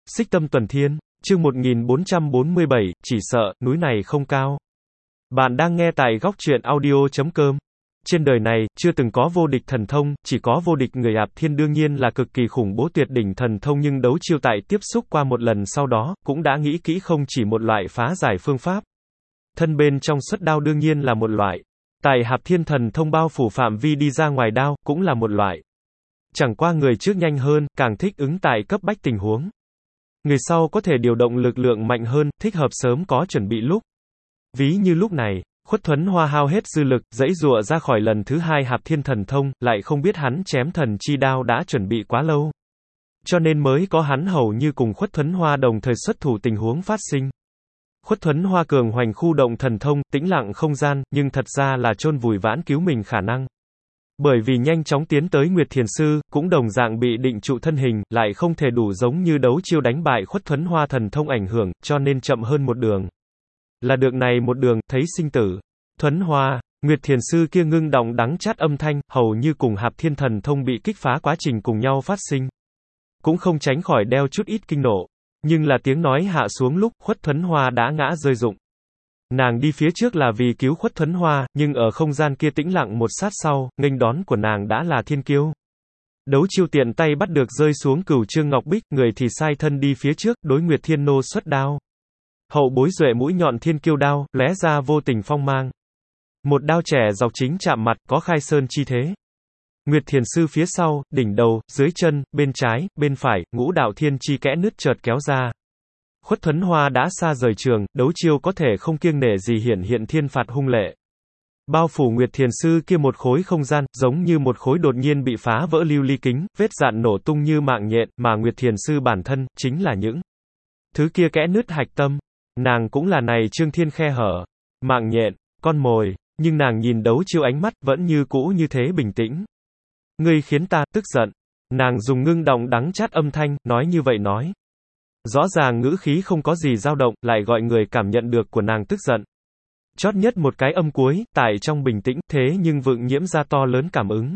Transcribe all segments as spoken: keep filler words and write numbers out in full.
Xích Tâm Tuần Thiên, chương một nghìn bốn trăm bốn mươi bảy, chỉ sợ, núi này không cao. Bạn đang nghe tại góc truyện audio chấm com. Trên đời này, chưa từng có vô địch thần thông, chỉ có vô địch người Hạp Thiên đương nhiên là cực kỳ khủng bố tuyệt đỉnh thần thông nhưng đấu chiêu tại tiếp xúc qua một lần sau đó, cũng đã nghĩ kỹ không chỉ một loại phá giải phương pháp. Thân bên trong xuất đao đương nhiên là một loại. Tại Hạp Thiên thần thông bao phủ phạm vi đi ra ngoài đao, cũng là một loại. Chẳng qua người trước nhanh hơn, càng thích ứng tại cấp bách tình huống. Người sau có thể điều động lực lượng mạnh hơn, thích hợp sớm có chuẩn bị lúc. Ví như lúc này, Khuất Thuấn Hoa hao hết dư lực, giãy giụa ra khỏi lần thứ hai Hạp Thiên thần thông, lại không biết hắn chém thần chi đao đã chuẩn bị quá lâu. Cho nên mới có hắn hầu như cùng Khuất Thuấn Hoa đồng thời xuất thủ tình huống phát sinh. Khuất Thuấn Hoa cường hoành khu động thần thông, tĩnh lặng không gian, nhưng thật ra là chôn vùi vãn cứu mình khả năng. Bởi vì nhanh chóng tiến tới Nguyệt Thiền Sư, cũng đồng dạng bị định trụ thân hình, lại không thể đủ giống như đấu chiêu đánh bại Khuất Thuấn Hoa thần thông ảnh hưởng, cho nên chậm hơn một đường. Là được này một đường, thấy sinh tử. Thuấn Hoa, Nguyệt Thiền Sư kia ngưng động đắng chát âm thanh, hầu như cùng Hạp Thiên thần thông bị kích phá quá trình cùng nhau phát sinh. Cũng không tránh khỏi đeo chút ít kinh nộ. Nhưng là tiếng nói hạ xuống lúc, Khuất Thuấn Hoa đã ngã rơi rụng. Nàng đi phía trước là vì cứu Khuất Thuấn Hoa, nhưng ở không gian kia tĩnh lặng một sát sau, nghênh đón của nàng đã là Thiên Kiêu. Đấu chiêu tiện tay bắt được rơi xuống Cửu Trương Ngọc Bích, người thì sai thân đi phía trước, đối Nguyệt Thiên Nô xuất đao. Hậu bối duệ mũi nhọn Thiên Kiêu đao, lóe ra vô tình phong mang. Một đao trẻ dọc chính chạm mặt, có khai sơn chi thế. Nguyệt Thiền Sư phía sau, đỉnh đầu, dưới chân, bên trái, bên phải, ngũ đạo thiên chi kẽ nứt chợt kéo ra. Khuất Thuấn Hoa đã xa rời trường, đấu chiêu có thể không kiêng nể gì hiển hiện thiên phạt hung lệ. Bao phủ Nguyệt Thiền Sư kia một khối không gian, giống như một khối đột nhiên bị phá vỡ lưu ly kính, vết dạn nổ tung như mạng nhện, mà Nguyệt Thiền Sư bản thân, chính là những thứ kia kẽ nứt hạch tâm. Nàng cũng là này trương thiên khe hở, mạng nhện, con mồi, nhưng nàng nhìn đấu chiêu ánh mắt, vẫn như cũ như thế bình tĩnh. Ngươi khiến ta tức giận. Nàng dùng ngưng động đắng chát âm thanh, nói như vậy nói. Rõ ràng ngữ khí không có gì dao động, lại gọi người cảm nhận được của nàng tức giận. Chót nhất một cái âm cuối, tại trong bình tĩnh, thế nhưng vượng nhiễm ra to lớn cảm ứng.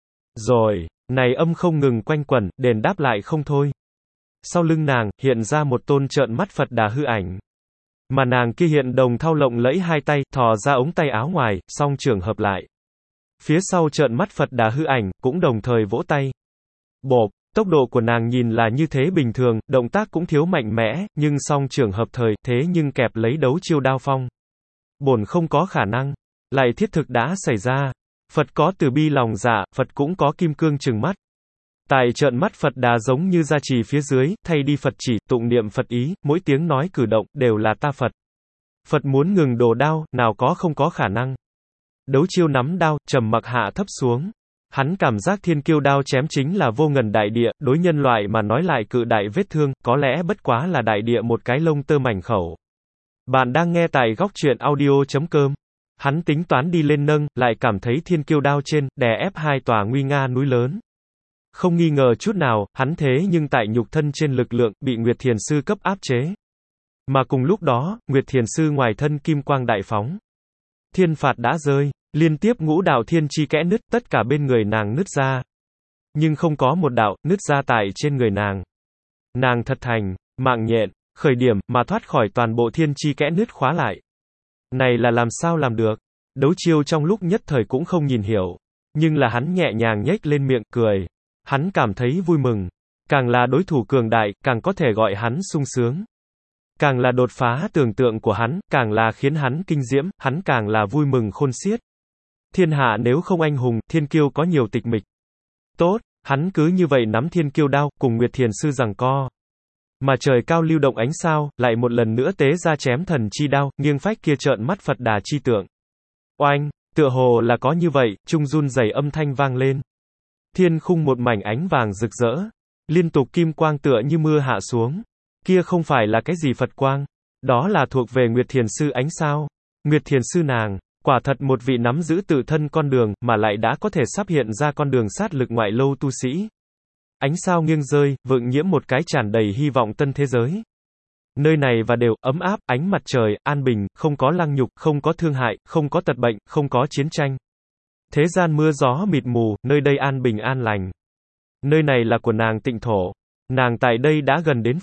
Rồi, này âm không ngừng quanh quẩn, đền đáp lại không thôi. Sau lưng nàng, hiện ra một tôn trợn mắt Phật Đà hư ảnh. Mà nàng kia hiện đồng thao lộng lẫy hai tay, thò ra ống tay áo ngoài, song trường hợp lại. Phía sau trợn mắt Phật Đà hư ảnh, cũng đồng thời vỗ tay. Bộp, tốc độ của nàng nhìn là như thế bình thường, động tác cũng thiếu mạnh mẽ, nhưng song trường hợp thời, thế nhưng kẹp lấy đấu chiêu đao phong. Bổn không có khả năng. Lại thiết thực đã xảy ra. Phật có từ bi lòng dạ, Phật cũng có kim cương trừng mắt. Tại trợn mắt Phật Đà giống như gia trì phía dưới, thay đi Phật chỉ, tụng niệm Phật ý, mỗi tiếng nói cử động, đều là ta Phật. Phật muốn ngừng đổ đao, nào có không có khả năng. Đấu chiêu nắm đao, trầm mặc hạ thấp xuống. Hắn cảm giác Thiên Kiêu đao chém chính là vô ngần đại địa, đối nhân loại mà nói lại cự đại vết thương, có lẽ bất quá là đại địa một cái lông tơ mảnh khẩu. Bạn đang nghe tại góc truyện audio chấm com. Hắn tính toán đi lên nâng, lại cảm thấy Thiên Kiêu đao trên, đè ép hai tòa nguy nga núi lớn. Không nghi ngờ chút nào, hắn thế nhưng tại nhục thân trên lực lượng, bị Nguyệt Thiền Sư cấp áp chế. Mà cùng lúc đó, Nguyệt Thiền Sư ngoài thân kim quang đại phóng. Thiên phạt đã rơi, liên tiếp ngũ đạo thiên chi kẽ nứt, tất cả bên người nàng nứt ra. Nhưng không có một đạo, nứt ra tại trên người nàng. Nàng thật thành, mạng nhện, khởi điểm, mà thoát khỏi toàn bộ thiên chi kẽ nứt khóa lại. Này là làm sao làm được? Đấu chiêu trong lúc nhất thời cũng không nhìn hiểu. Nhưng là hắn nhẹ nhàng nhếch lên miệng, cười. Hắn cảm thấy vui mừng. Càng là đối thủ cường đại, càng có thể gọi hắn sung sướng. Càng là đột phá tưởng tượng của hắn, càng là khiến hắn kinh diễm, hắn càng là vui mừng khôn xiết. Thiên hạ nếu không anh hùng, thiên kiêu có nhiều tịch mịch. Tốt, hắn cứ như vậy nắm Thiên Kiêu đao, cùng Nguyệt Thiền Sư giằng co. Mà trời cao lưu động ánh sao, lại một lần nữa tế ra chém thần chi đao, nghiêng phách kia trợn mắt Phật Đà chi tượng. Oanh, tựa hồ là có như vậy, trung run rẩy âm thanh vang lên. Thiên khung một mảnh ánh vàng rực rỡ. Liên tục kim quang tựa như mưa hạ xuống. Kia không phải là cái gì Phật quang. Đó là thuộc về Nguyệt Thiền Sư ánh sao. Nguyệt Thiền Sư nàng, quả thật một vị nắm giữ tự thân con đường, mà lại đã có thể sắp hiện ra con đường sát lực ngoại lâu tu sĩ. Ánh sao nghiêng rơi, vượng nhiễm một cái tràn đầy hy vọng tân thế giới. Nơi này và đều, ấm áp, ánh mặt trời, an bình, không có lăng nhục, không có thương hại, không có tật bệnh, không có chiến tranh. Thế gian mưa gió mịt mù, nơi đây an bình an lành. Nơi này là của nàng tịnh thổ. Nàng tại đây đã gần đến Phật.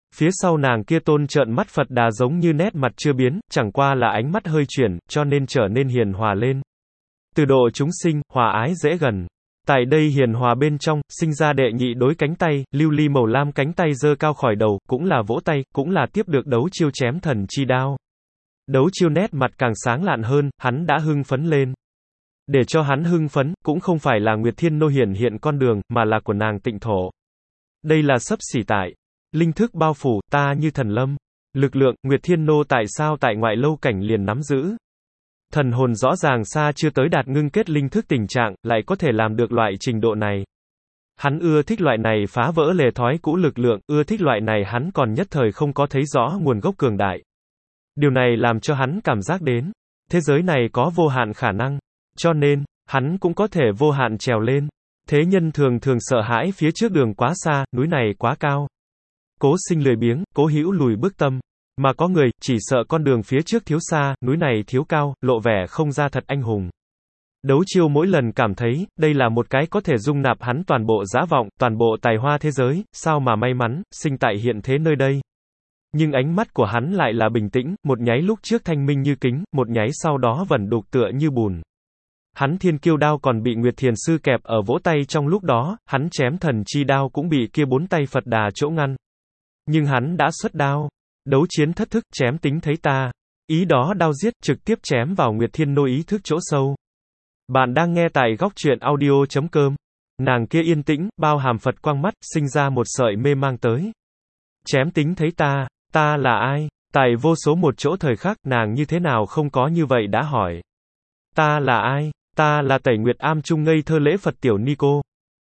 Phía sau nàng kia tôn trợn mắt Phật Đà giống như nét mặt chưa biến, chẳng qua là ánh mắt hơi chuyển, cho nên trở nên hiền hòa lên. Từ độ chúng sinh, hòa ái dễ gần. Tại đây hiền hòa bên trong, sinh ra đệ nhị đối cánh tay, lưu ly màu lam cánh tay giơ cao khỏi đầu, cũng là vỗ tay, cũng là tiếp được đấu chiêu chém thần chi đao. Đấu chiêu nét mặt càng sáng lạn hơn, hắn đã hưng phấn lên. Để cho hắn hưng phấn, cũng không phải là Nguyệt Thiên Nô hiển hiện con đường, mà là của nàng Tịnh Thổ. Đây là xấp xỉ tại. Linh thức bao phủ, ta như thần lâm. Lực lượng, Nguyệt Thiên Nô tại sao tại ngoại lâu cảnh liền nắm giữ. Thần hồn rõ ràng xa chưa tới đạt ngưng kết linh thức tình trạng, lại có thể làm được loại trình độ này. Hắn ưa thích loại này phá vỡ lề thói cũ lực lượng, ưa thích loại này hắn còn nhất thời không có thấy rõ nguồn gốc cường đại. Điều này làm cho hắn cảm giác đến, thế giới này có vô hạn khả năng, cho nên, hắn cũng có thể vô hạn trèo lên. Thế nhân thường thường sợ hãi phía trước đường quá xa, núi này quá cao. Cố sinh lười biếng, cố hữu lùi bước tâm. Mà có người, chỉ sợ con đường phía trước thiếu xa, núi này thiếu cao, lộ vẻ không ra thật anh hùng. Đấu chiêu mỗi lần cảm thấy, đây là một cái có thể dung nạp hắn toàn bộ dã vọng, toàn bộ tài hoa thế giới, sao mà may mắn, sinh tại hiện thế nơi đây. Nhưng ánh mắt của hắn lại là bình tĩnh, một nháy lúc trước thanh minh như kính, một nháy sau đó vẩn đục tựa như bùn. Hắn thiên kiêu đao còn bị Nguyệt Thiền Sư kẹp ở vỗ tay trong lúc đó, hắn chém thần chi đao cũng bị kia bốn tay Phật Đà chỗ ngăn. Nhưng hắn đã xuất đao. Đấu chiến thất thức, chém tính thấy ta. Ý đó đao giết, trực tiếp chém vào Nguyệt Thiên Nô ý thức chỗ sâu. Bạn đang nghe tại góc truyện audio chấm com. Nàng kia yên tĩnh, bao hàm Phật quang mắt, sinh ra một sợi mê mang tới. Chém tính thấy ta, ta là ai? Tại vô số một chỗ thời khắc, nàng như thế nào không có như vậy đã hỏi. Ta là ai? Ta là Tẩy Nguyệt Am trung ngây thơ lễ Phật tiểu ni cô.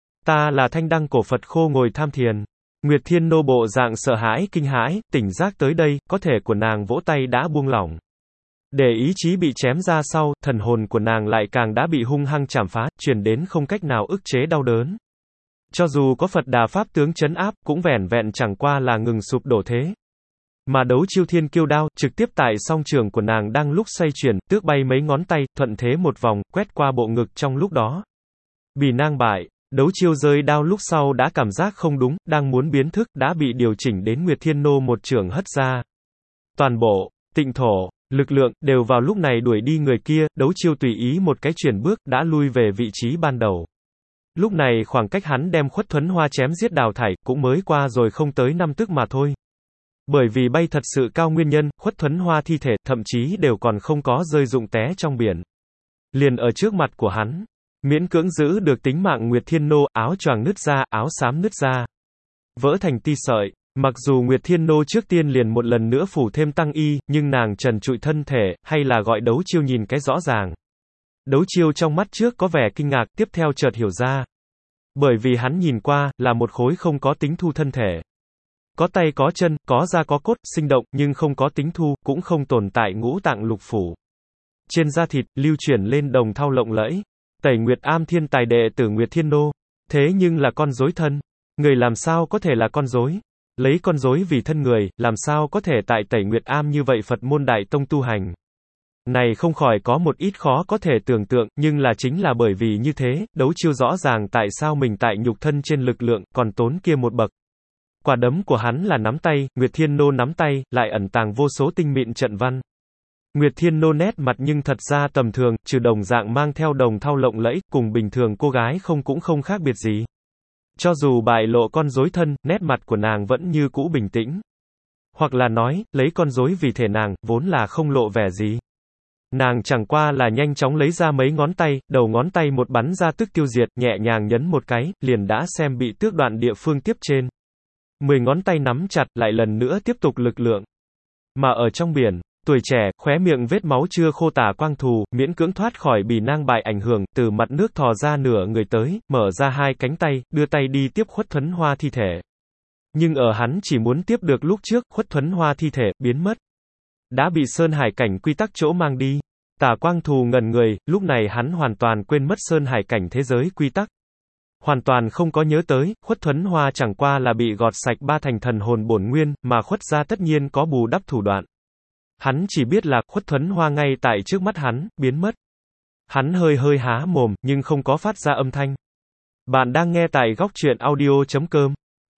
Ta là thanh đăng cổ Phật khô ngồi tham thiền. Nguyệt Thiên Nô bộ dạng sợ hãi, kinh hãi, tỉnh giác tới đây, có thể của nàng vỗ tay đã buông lỏng. Để ý chí bị chém ra sau, thần hồn của nàng lại càng đã bị hung hăng chảm phá, truyền đến không cách nào ức chế đau đớn. Cho dù có Phật Đà Pháp tướng trấn áp, cũng vẻn vẹn chẳng qua là ngừng sụp đổ thế. Mà đấu chiêu thiên kiêu đao, trực tiếp tại song trường của nàng đang lúc xoay chuyển, tước bay mấy ngón tay, thuận thế một vòng, quét qua bộ ngực trong lúc đó. Bị nang bại. Đấu chiêu rơi đao lúc sau đã cảm giác không đúng, đang muốn biến thức, đã bị điều chỉnh đến Nguyệt Thiên Nô một trường hất ra. Toàn bộ, Tịnh Thổ, lực lượng, đều vào lúc này đuổi đi người kia, đấu chiêu tùy ý một cái chuyển bước, đã lui về vị trí ban đầu. Lúc này khoảng cách hắn đem Khuất Thuấn Hoa chém giết đào thải, cũng mới qua rồi không tới năm tức mà thôi. Bởi vì bay thật sự cao nguyên nhân, Khuất Thuấn Hoa thi thể, thậm chí đều còn không có rơi rụng té trong biển. Liền ở trước mặt của hắn. Miễn cưỡng giữ được tính mạng Nguyệt Thiên Nô, áo choàng nứt ra, áo xám nứt ra. Vỡ thành ti sợi. Mặc dù Nguyệt Thiên Nô trước tiên liền một lần nữa phủ thêm tăng y, nhưng nàng trần trụi thân thể, hay là gọi đấu chiêu nhìn cái rõ ràng. Đấu chiêu trong mắt trước có vẻ kinh ngạc, tiếp theo chợt hiểu ra. Bởi vì hắn nhìn qua, là một khối không có tính thu thân thể. Có tay có chân, có da có cốt, sinh động, nhưng không có tính thu, cũng không tồn tại ngũ tạng lục phủ. Trên da thịt, lưu chuyển lên đồng thau lộng lẫy. Tẩy Nguyệt Am thiên tài đệ tử Nguyệt Thiên Nô. Thế nhưng là con rối thân. Người làm sao có thể là con rối? Lấy con rối vì thân người, làm sao có thể tại Tẩy Nguyệt Am như vậy Phật môn đại tông tu hành? Này không khỏi có một ít khó có thể tưởng tượng, nhưng là chính là bởi vì như thế, đấu chiêu rõ ràng tại sao mình tại nhục thân trên lực lượng, còn tốn kia một bậc. Quả đấm của hắn là nắm tay, Nguyệt Thiên Nô nắm tay, lại ẩn tàng vô số tinh mịn trận văn. Nguyệt Thiên Nô nét mặt nhưng thật ra tầm thường, trừ đồng dạng mang theo đồng thau lộng lẫy, cùng bình thường cô gái không cũng không khác biệt gì. Cho dù bại lộ con rối thân, nét mặt của nàng vẫn như cũ bình tĩnh. Hoặc là nói, lấy con rối vì thể nàng, vốn là không lộ vẻ gì. Nàng chẳng qua là nhanh chóng lấy ra mấy ngón tay, đầu ngón tay một bắn ra tức tiêu diệt, nhẹ nhàng nhấn một cái, liền đã xem bị tước đoạn địa phương tiếp trên. Mười ngón tay nắm chặt, lại lần nữa tiếp tục lực lượng. Mà ở trong biển, tuổi trẻ, khóe miệng vết máu chưa khô tả quang thù, miễn cưỡng thoát khỏi bì nang bại ảnh hưởng, từ mặt nước thò ra nửa người tới, mở ra hai cánh tay, đưa tay đi tiếp Khuất Thuấn Hoa thi thể. Nhưng ở hắn chỉ muốn tiếp được lúc trước, Khuất Thuấn Hoa thi thể, biến mất. Đã bị Sơn Hải cảnh quy tắc chỗ mang đi. Tả quang thù ngẩn người, lúc này hắn hoàn toàn quên mất Sơn Hải cảnh thế giới quy tắc. Hoàn toàn không có nhớ tới, Khuất Thuấn Hoa chẳng qua là bị gọt sạch ba thành thần hồn bổn nguyên, mà Khuất gia tất nhiên có bù đắp thủ đoạn. Hắn chỉ biết là, Khuất Thuấn Hoa ngay tại trước mắt hắn, biến mất. Hắn hơi hơi há mồm, nhưng không có phát ra âm thanh. Bạn đang nghe tại góc truyện audio chấm com.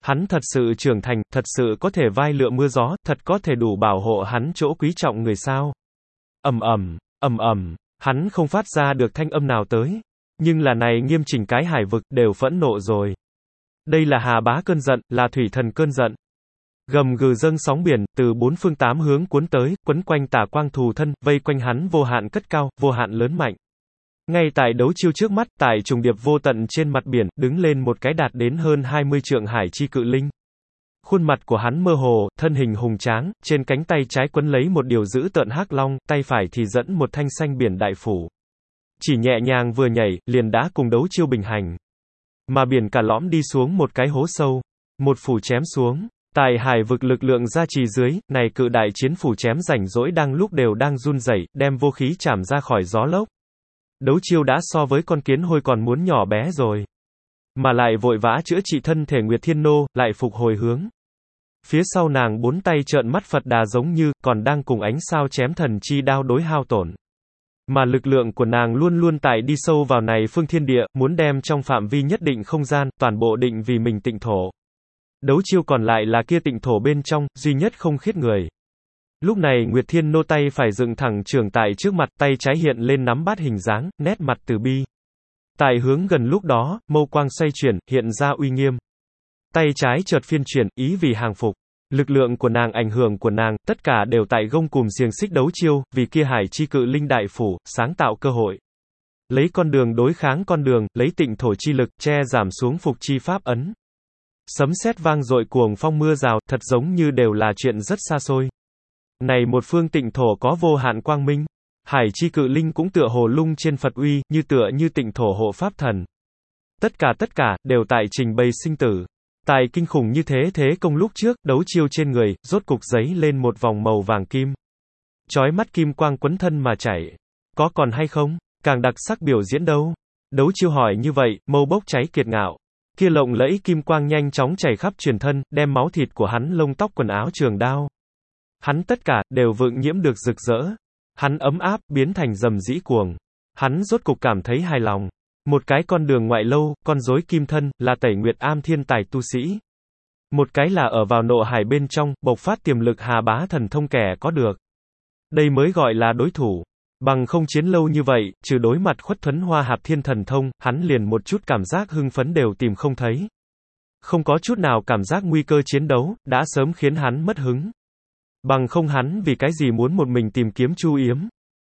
Hắn thật sự trưởng thành, thật sự có thể vai lựa mưa gió, thật có thể đủ bảo hộ hắn chỗ quý trọng người sao. Ầm ầm, ầm ầm, hắn không phát ra được thanh âm nào tới. Nhưng là này nghiêm chỉnh cái hải vực, đều phẫn nộ rồi. Đây là Hà Bá cơn giận, là thủy thần cơn giận. Gầm gừ dâng sóng biển, từ bốn phương tám hướng cuốn tới, quấn quanh Tả Quang Thù thân, vây quanh hắn vô hạn cất cao, vô hạn lớn mạnh. Ngay tại đấu chiêu trước mắt, tại trùng điệp vô tận trên mặt biển, đứng lên một cái đạt đến hơn hai mươi trượng hải chi cự linh. Khuôn mặt của hắn mơ hồ, thân hình hùng tráng, trên cánh tay trái quấn lấy một điều dữ tợn hắc long, tay phải thì dẫn một thanh xanh biển đại phủ. Chỉ nhẹ nhàng vừa nhảy, liền đã cùng đấu chiêu bình hành. Mà biển cả lõm đi xuống một cái hố sâu. Một phủ chém xuống. Tại hải vực lực lượng gia trì dưới, này cự đại chiến phủ chém rảnh rỗi đang lúc đều đang run rẩy, đem vô khí chảm ra khỏi gió lốc. Đấu chiêu đã so với con kiến hôi còn muốn nhỏ bé rồi. Mà lại vội vã chữa trị thân thể Nguyệt Thiên Nô, lại phục hồi hướng. Phía sau nàng bốn tay trợn mắt Phật Đà giống như, còn đang cùng ánh sao chém thần chi đao đối hao tổn. Mà lực lượng của nàng luôn luôn tại đi sâu vào này phương thiên địa, muốn đem trong phạm vi nhất định không gian, toàn bộ định vì mình tịnh thổ. Đấu chiêu còn lại là kia tịnh thổ bên trong, duy nhất không khiết người. Lúc này Nguyệt Thiên Nô tay phải dựng thẳng trường tại trước mặt, tay trái hiện lên nắm bát hình dáng, nét mặt từ bi. Tại hướng gần lúc đó, mâu quang xoay chuyển, hiện ra uy nghiêm. Tay trái chợt phiên chuyển, ý vì hàng phục. Lực lượng của nàng, ảnh hưởng của nàng, tất cả đều tại gông cùm xiềng xích đấu chiêu, vì kia hải chi cự linh đại phủ, sáng tạo cơ hội. Lấy con đường đối kháng con đường, lấy tịnh thổ chi lực, che giảm xuống phục chi pháp ấn. Sấm sét vang dội cuồng phong mưa rào, thật giống như đều là chuyện rất xa xôi. Này một phương tịnh thổ có vô hạn quang minh. Hải chi cự linh cũng tựa hồ lung trên Phật uy, như tựa như tịnh thổ hộ pháp thần. Tất cả tất cả, đều tại trình bày sinh tử. Tài kinh khủng như thế thế công lúc trước, đấu chiêu trên người, rốt cục giấy lên một vòng màu vàng kim. Chói mắt kim quang quấn thân mà chảy. Có còn hay không? Càng đặc sắc biểu diễn đâu? Đấu chiêu hỏi như vậy, mâu bốc cháy kiệt ngạo. Kia lộng lẫy kim quang nhanh chóng chảy khắp truyền thân, đem máu thịt của hắn lông tóc quần áo trường đao. Hắn tất cả, đều vượng nhiễm được rực rỡ. Hắn ấm áp, biến thành rầm rĩ cuồng. Hắn rốt cục cảm thấy hài lòng. Một cái con đường ngoại lâu, con rối kim thân, là Tẩy Nguyệt Am thiên tài tu sĩ. Một cái là ở vào nộ hải bên trong, bộc phát tiềm lực Hà Bá thần thông kẻ có được. Đây mới gọi là đối thủ. Bằng không chiến lâu như vậy, trừ đối mặt Khuất Thuấn Hoa Hạp Thiên thần thông, hắn liền một chút cảm giác hưng phấn đều tìm không thấy. Không có chút nào cảm giác nguy cơ chiến đấu, đã sớm khiến hắn mất hứng. Bằng không hắn vì cái gì muốn một mình tìm kiếm Chu Yếm.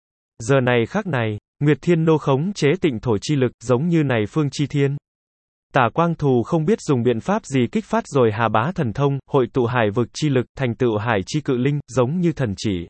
Giờ này khắc này, Nguyệt Thiên Nô khống chế tịnh thổ chi lực, giống như này phương chi thiên. Tả Quang Thù không biết dùng biện pháp gì kích phát rồi Hà Bá thần thông, hội tụ hải vực chi lực, thành tựu hải chi cự linh, giống như thần chỉ.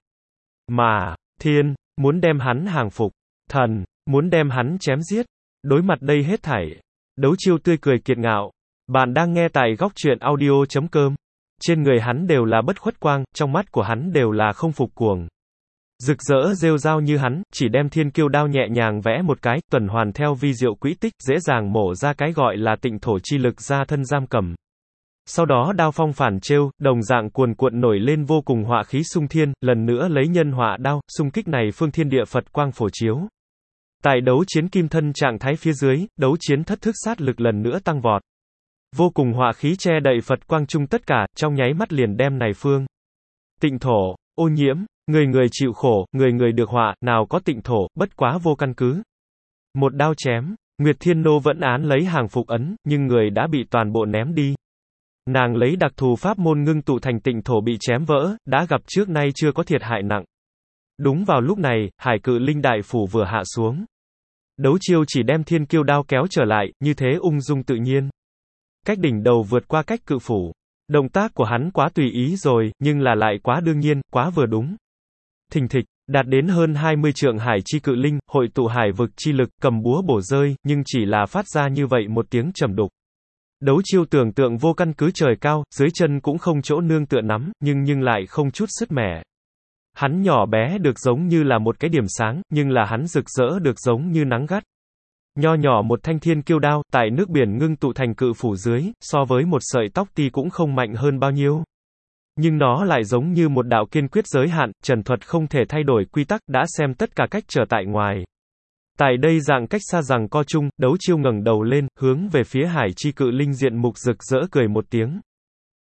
Mà, thiên, muốn đem hắn hàng phục. Thần, muốn đem hắn chém giết. Đối mặt đây hết thảy. Đấu chiêu tươi cười kiệt ngạo. Bạn đang nghe tại góc truyện audio chấm com. Trên người hắn đều là bất khuất quang, trong mắt của hắn đều là không phục cuồng. Rực rỡ rêu rao như hắn, chỉ đem thiên kiêu đao nhẹ nhàng vẽ một cái, tuần hoàn theo vi diệu quỹ tích, dễ dàng mổ ra cái gọi là tịnh thổ chi lực ra thân giam cầm. Sau đó đao phong phản trêu, đồng dạng cuồn cuộn nổi lên vô cùng họa khí xung thiên, lần nữa lấy nhân họa đao, xung kích này phương thiên địa Phật quang phổ chiếu. Tại đấu chiến kim thân trạng thái phía dưới, đấu chiến thất thức sát lực lần nữa tăng vọt. Vô cùng họa khí che đậy Phật quang chung tất cả, trong nháy mắt liền đem này phương tịnh thổ, ô nhiễm, người người chịu khổ, người người được họa, nào có tịnh thổ, bất quá vô căn cứ. Một đao chém, Nguyệt Thiên Nô vẫn án lấy hàng phục ấn, nhưng người đã bị toàn bộ ném đi. Nàng lấy đặc thù pháp môn ngưng tụ thành tịnh thổ bị chém vỡ, đã gặp trước nay chưa có thiệt hại nặng. Đúng vào lúc này, hải cự linh đại phủ vừa hạ xuống. Đấu chiêu chỉ đem thiên kiêu đao kéo trở lại, như thế ung dung tự nhiên. Cách đỉnh đầu vượt qua cách cự phủ. Động tác của hắn quá tùy ý rồi, nhưng là lại quá đương nhiên, quá vừa đúng. Thình thịch, đạt đến hơn hai mươi trượng hải chi cự linh, hội tụ hải vực chi lực, cầm búa bổ rơi, nhưng chỉ là phát ra như vậy một tiếng trầm đục. Đấu chiêu tưởng tượng vô căn cứ trời cao, dưới chân cũng không chỗ nương tựa nắm, nhưng nhưng lại không chút sứt mẻ. Hắn nhỏ bé được giống như là một cái điểm sáng, nhưng là hắn rực rỡ được giống như nắng gắt. Nho nhỏ một thanh thiên kiêu đao, tại nước biển ngưng tụ thành cự phủ dưới, so với một sợi tóc ti cũng không mạnh hơn bao nhiêu. Nhưng nó lại giống như một đạo kiên quyết giới hạn, trần thuật không thể thay đổi quy tắc, đã xem tất cả cách trở tại ngoài. Tại đây dạng cách xa rằng co chung, đấu chiêu ngẩng đầu lên, hướng về phía hải chi cự linh diện mục rực rỡ cười một tiếng.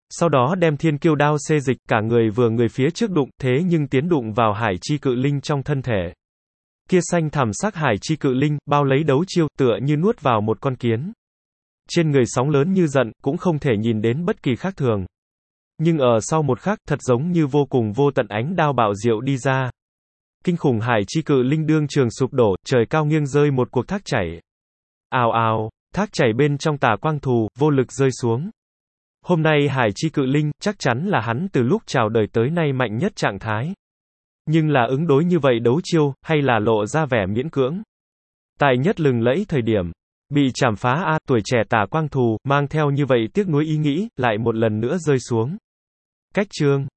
Sau đó đem thiên kiêu đao xê dịch, cả người vừa người phía trước đụng, thế nhưng tiến đụng vào hải chi cự linh trong thân thể. Kia xanh thẳm sắc hải chi cự linh, bao lấy đấu chiêu, tựa như nuốt vào một con kiến. Trên người sóng lớn như giận, cũng không thể nhìn đến bất kỳ khác thường. Nhưng ở sau một khắc, thật giống như vô cùng vô tận ánh đao bạo diệu đi ra. Kinh khủng hải chi cự linh đương trường sụp đổ, trời cao nghiêng rơi một cuộc thác chảy. Ào ào, thác chảy bên trong tà quang thù, vô lực rơi xuống. Hôm nay hải chi cự linh, chắc chắn là hắn từ lúc chào đời tới nay mạnh nhất trạng thái. Nhưng là ứng đối như vậy đấu chiêu, hay là lộ ra vẻ miễn cưỡng. Tại nhất lừng lẫy thời điểm, bị chảm phá a, tuổi trẻ tà quang thù, mang theo như vậy tiếc nuối ý nghĩ, lại một lần nữa rơi xuống. Cách chương